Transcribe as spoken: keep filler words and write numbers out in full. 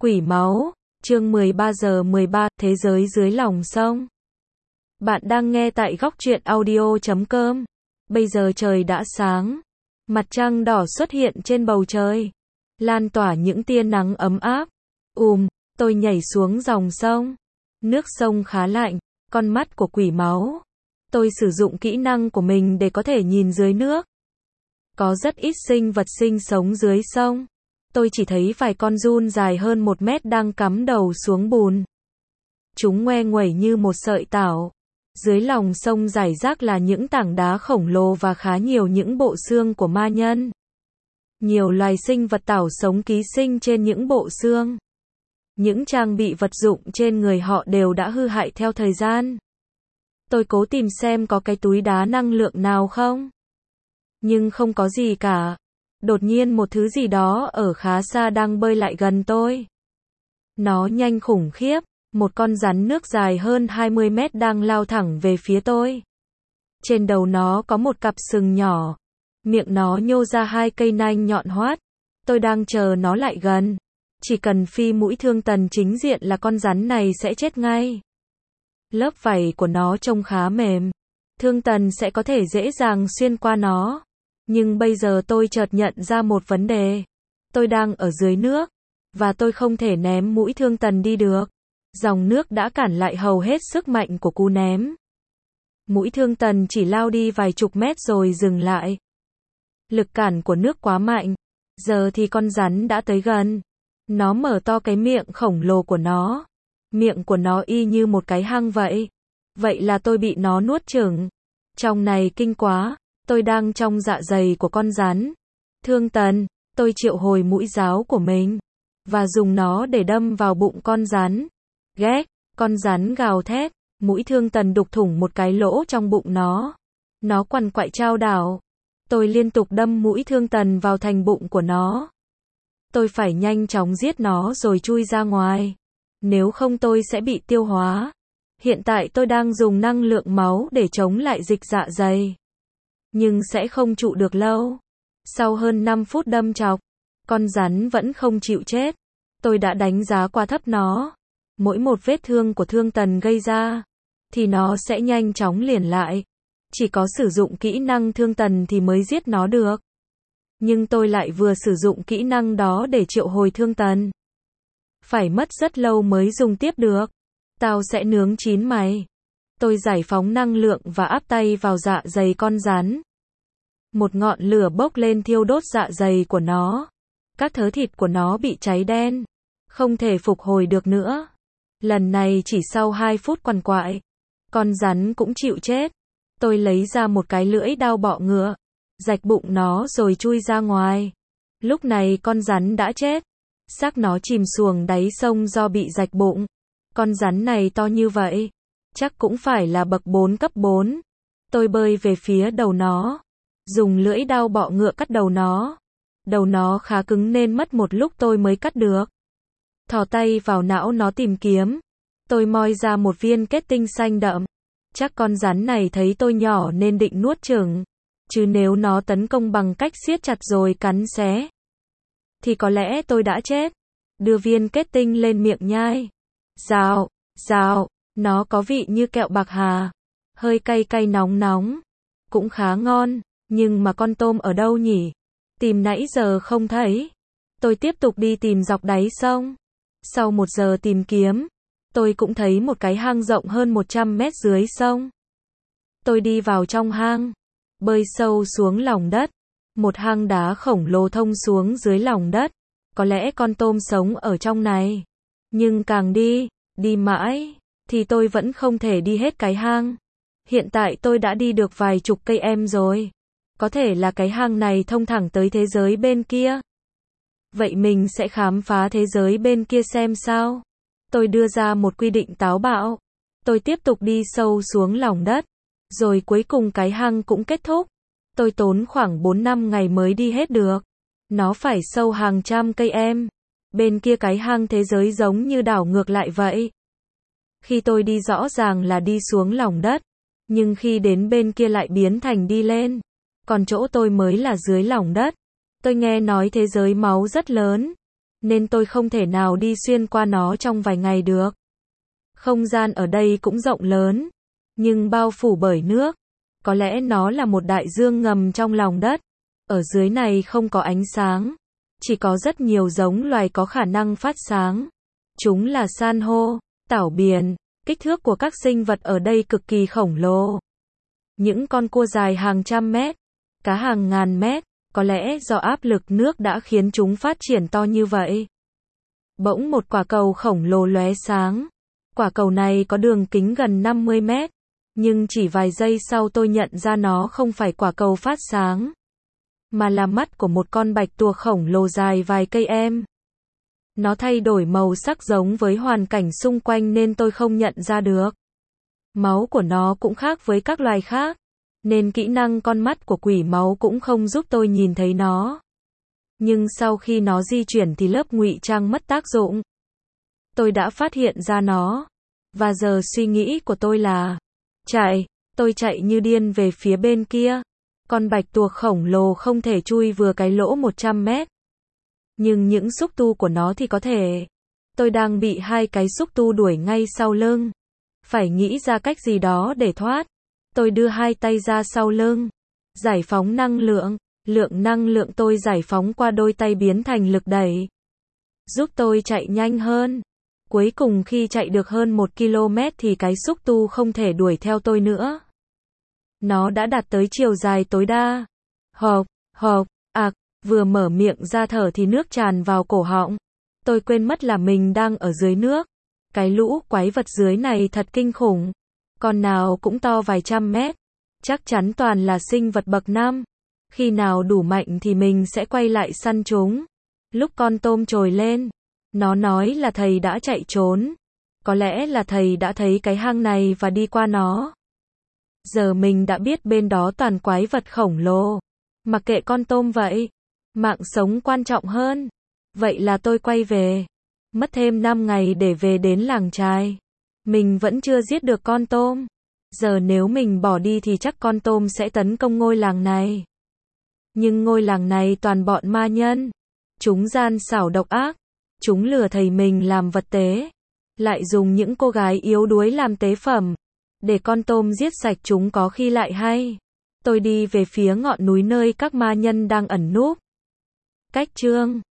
Quỷ máu, chương mười ba giờ mười ba, thế giới dưới lòng sông. Bạn đang nghe tại góc truyện audio chấm com. Bây giờ trời đã sáng. Mặt trăng đỏ xuất hiện trên bầu trời. Lan tỏa những tia nắng ấm áp. Ùm, tôi nhảy xuống dòng sông. Nước sông khá lạnh, con mắt của quỷ máu. Tôi sử dụng kỹ năng của mình để có thể nhìn dưới nước. Có rất ít sinh vật sinh sống dưới sông. Tôi chỉ thấy vài con giun dài hơn một mét đang cắm đầu xuống bùn. Chúng ngoe nguẩy như một sợi tảo. Dưới lòng sông rải rác là những tảng đá khổng lồ và khá nhiều những bộ xương của ma nhân. Nhiều loài sinh vật tảo sống ký sinh trên những bộ xương. Những trang bị vật dụng trên người họ đều đã hư hại theo thời gian. Tôi cố tìm xem có cái túi đá năng lượng nào không. Nhưng không có gì cả. Đột nhiên một thứ gì đó ở khá xa đang bơi lại gần tôi. Nó nhanh khủng khiếp, một con rắn nước dài hơn hai mươi mét đang lao thẳng về phía tôi. Trên đầu nó có một cặp sừng nhỏ, miệng nó nhô ra hai cây nanh nhọn hoắt. Tôi đang chờ nó lại gần. Chỉ cần phi mũi thương tần chính diện là con rắn này sẽ chết ngay. Lớp vảy của nó trông khá mềm. Thương tần sẽ có thể dễ dàng xuyên qua nó. Nhưng bây giờ tôi chợt nhận ra một vấn đề. Tôi đang ở dưới nước, và tôi không thể ném mũi thương tần đi được. Dòng nước đã cản lại hầu hết sức mạnh của cú ném. Mũi thương tần chỉ lao đi vài chục mét rồi dừng lại. Lực cản của nước quá mạnh. Giờ thì con rắn đã tới gần. Nó mở to cái miệng khổng lồ của nó. Miệng của nó y như một cái hang vậy. Vậy là tôi bị nó nuốt chửng. Trong này kinh quá. Tôi đang trong dạ dày của con rắn. Thương tần, tôi triệu hồi mũi giáo của mình. Và dùng nó để đâm vào bụng con rắn. Ghét, con rắn gào thét. Mũi thương tần đục thủng một cái lỗ trong bụng nó. Nó quằn quại chao đảo. Tôi liên tục đâm mũi thương tần vào thành bụng của nó. Tôi phải nhanh chóng giết nó rồi chui ra ngoài. Nếu không tôi sẽ bị tiêu hóa. Hiện tại tôi đang dùng năng lượng máu để chống lại dịch dạ dày. Nhưng sẽ không trụ được lâu. Sau hơn năm phút đâm chọc, con rắn vẫn không chịu chết. Tôi đã đánh giá quá thấp nó. Mỗi một vết thương của thương tần gây ra, thì nó sẽ nhanh chóng liền lại. Chỉ có sử dụng kỹ năng thương tần thì mới giết nó được. Nhưng tôi lại vừa sử dụng kỹ năng đó để triệu hồi thương tần. Phải mất rất lâu mới dùng tiếp được. Tao sẽ nướng chín mày. Tôi giải phóng năng lượng và áp tay vào dạ dày con rắn. Một ngọn lửa bốc lên thiêu đốt dạ dày của nó. Các thớ thịt của nó bị cháy đen. Không thể phục hồi được nữa. Lần này chỉ sau hai phút quằn quại. Con rắn cũng chịu chết. Tôi lấy ra một cái lưỡi dao bọ ngựa. Rạch bụng nó rồi chui ra ngoài. Lúc này con rắn đã chết. Xác nó chìm xuồng đáy sông do bị rạch bụng. Con rắn này to như vậy. Chắc cũng phải là bậc bốn cấp bốn. Tôi bơi về phía đầu nó. Dùng lưỡi dao bọ ngựa cắt đầu nó. Đầu nó khá cứng nên mất một lúc tôi mới cắt được. Thò tay vào não nó tìm kiếm. Tôi moi ra một viên kết tinh xanh đậm. Chắc con rắn này thấy tôi nhỏ nên định nuốt chửng. Chứ nếu nó tấn công bằng cách siết chặt rồi cắn xé, thì có lẽ tôi đã chết. Đưa viên kết tinh lên miệng nhai. Rào, rào, nó có vị như kẹo bạc hà. Hơi cay cay nóng nóng. Cũng khá ngon. Nhưng mà con tôm ở đâu nhỉ? Tìm nãy giờ không thấy. Tôi tiếp tục đi tìm dọc đáy sông. Sau một giờ tìm kiếm, tôi cũng thấy một cái hang rộng hơn một trăm mét dưới sông. Tôi đi vào trong hang, bơi sâu xuống lòng đất. Một hang đá khổng lồ thông xuống dưới lòng đất. Có lẽ con tôm sống ở trong này. Nhưng càng đi, đi mãi, thì tôi vẫn không thể đi hết cái hang. Hiện tại tôi đã đi được vài chục cây em rồi. Có thể là cái hang này thông thẳng tới thế giới bên kia. Vậy mình sẽ khám phá thế giới bên kia xem sao. Tôi đưa ra một quy định táo bạo. Tôi tiếp tục đi sâu xuống lòng đất. Rồi cuối cùng cái hang cũng kết thúc. Tôi tốn khoảng bốn năm ngày mới đi hết được. Nó phải sâu hàng trăm cây em. Bên kia cái hang thế giới giống như đảo ngược lại vậy. Khi tôi đi rõ ràng là đi xuống lòng đất. Nhưng khi đến bên kia lại biến thành đi lên. Còn chỗ tôi mới là dưới lòng đất. Tôi nghe nói thế giới máu rất lớn. nên tôi không thể nào đi xuyên qua nó trong vài ngày được. Không gian ở đây cũng rộng lớn, nhưng bao phủ bởi nước. Có lẽ nó là một đại dương ngầm trong lòng đất. Ở dưới này không có ánh sáng, chỉ có rất nhiều giống loài có khả năng phát sáng. Chúng là san hô, tảo biển. Kích thước của các sinh vật ở đây cực kỳ khổng lồ. Những con cua dài hàng trăm mét, cá hàng ngàn mét, có lẽ do áp lực nước đã khiến chúng phát triển to như vậy. Bỗng một quả cầu khổng lồ lóe sáng. Quả cầu này có đường kính gần năm mươi mét, nhưng chỉ vài giây sau tôi nhận ra nó không phải quả cầu phát sáng, mà là mắt của một con bạch tuộc khổng lồ dài vài cây em. Nó thay đổi màu sắc giống với hoàn cảnh xung quanh nên tôi không nhận ra được. Máu của nó cũng khác với các loài khác, nên kỹ năng con mắt của quỷ máu cũng không giúp tôi nhìn thấy nó. Nhưng sau khi nó di chuyển thì lớp ngụy trang mất tác dụng. Tôi đã phát hiện ra nó, và giờ suy nghĩ của tôi là chạy. Tôi chạy như điên về phía bên kia. Con bạch tuộc khổng lồ không thể chui vừa cái lỗ một trăm mét. Nhưng những xúc tu của nó thì có thể. Tôi đang bị hai cái xúc tu đuổi ngay sau lưng. Phải nghĩ ra cách gì đó để thoát. Tôi đưa hai tay ra sau lưng. Giải phóng năng lượng. Lượng năng lượng tôi giải phóng qua đôi tay biến thành lực đẩy, giúp tôi chạy nhanh hơn. Cuối cùng khi chạy được hơn một ki lô mét thì cái xúc tu không thể đuổi theo tôi nữa. Nó đã đạt tới chiều dài tối đa. Hộp, hộp, ạc, vừa mở miệng ra thở thì nước tràn vào cổ họng. Tôi quên mất là mình đang ở dưới nước. Cái lũ quái vật dưới này thật kinh khủng. Con nào cũng to vài trăm mét. Chắc chắn toàn là sinh vật bậc năm. Khi nào đủ mạnh thì mình sẽ quay lại săn chúng. Lúc con tôm trồi lên, nó nói là thầy đã chạy trốn. Có lẽ là thầy đã thấy cái hang này và đi qua nó. Giờ mình đã biết bên đó toàn quái vật khổng lồ. Mặc kệ con tôm vậy. Mạng sống quan trọng hơn. Vậy là tôi quay về. Mất thêm năm ngày để về đến làng chài. Mình vẫn chưa giết được con tôm. Giờ nếu mình bỏ đi thì chắc con tôm sẽ tấn công ngôi làng này. Nhưng ngôi làng này toàn bọn ma nhân. Chúng gian xảo độc ác. Chúng lừa thầy mình làm vật tế. Lại dùng những cô gái yếu đuối làm tế phẩm. Để con tôm giết sạch chúng có khi lại hay. Tôi đi về phía ngọn núi nơi các ma nhân đang ẩn núp. Cách chương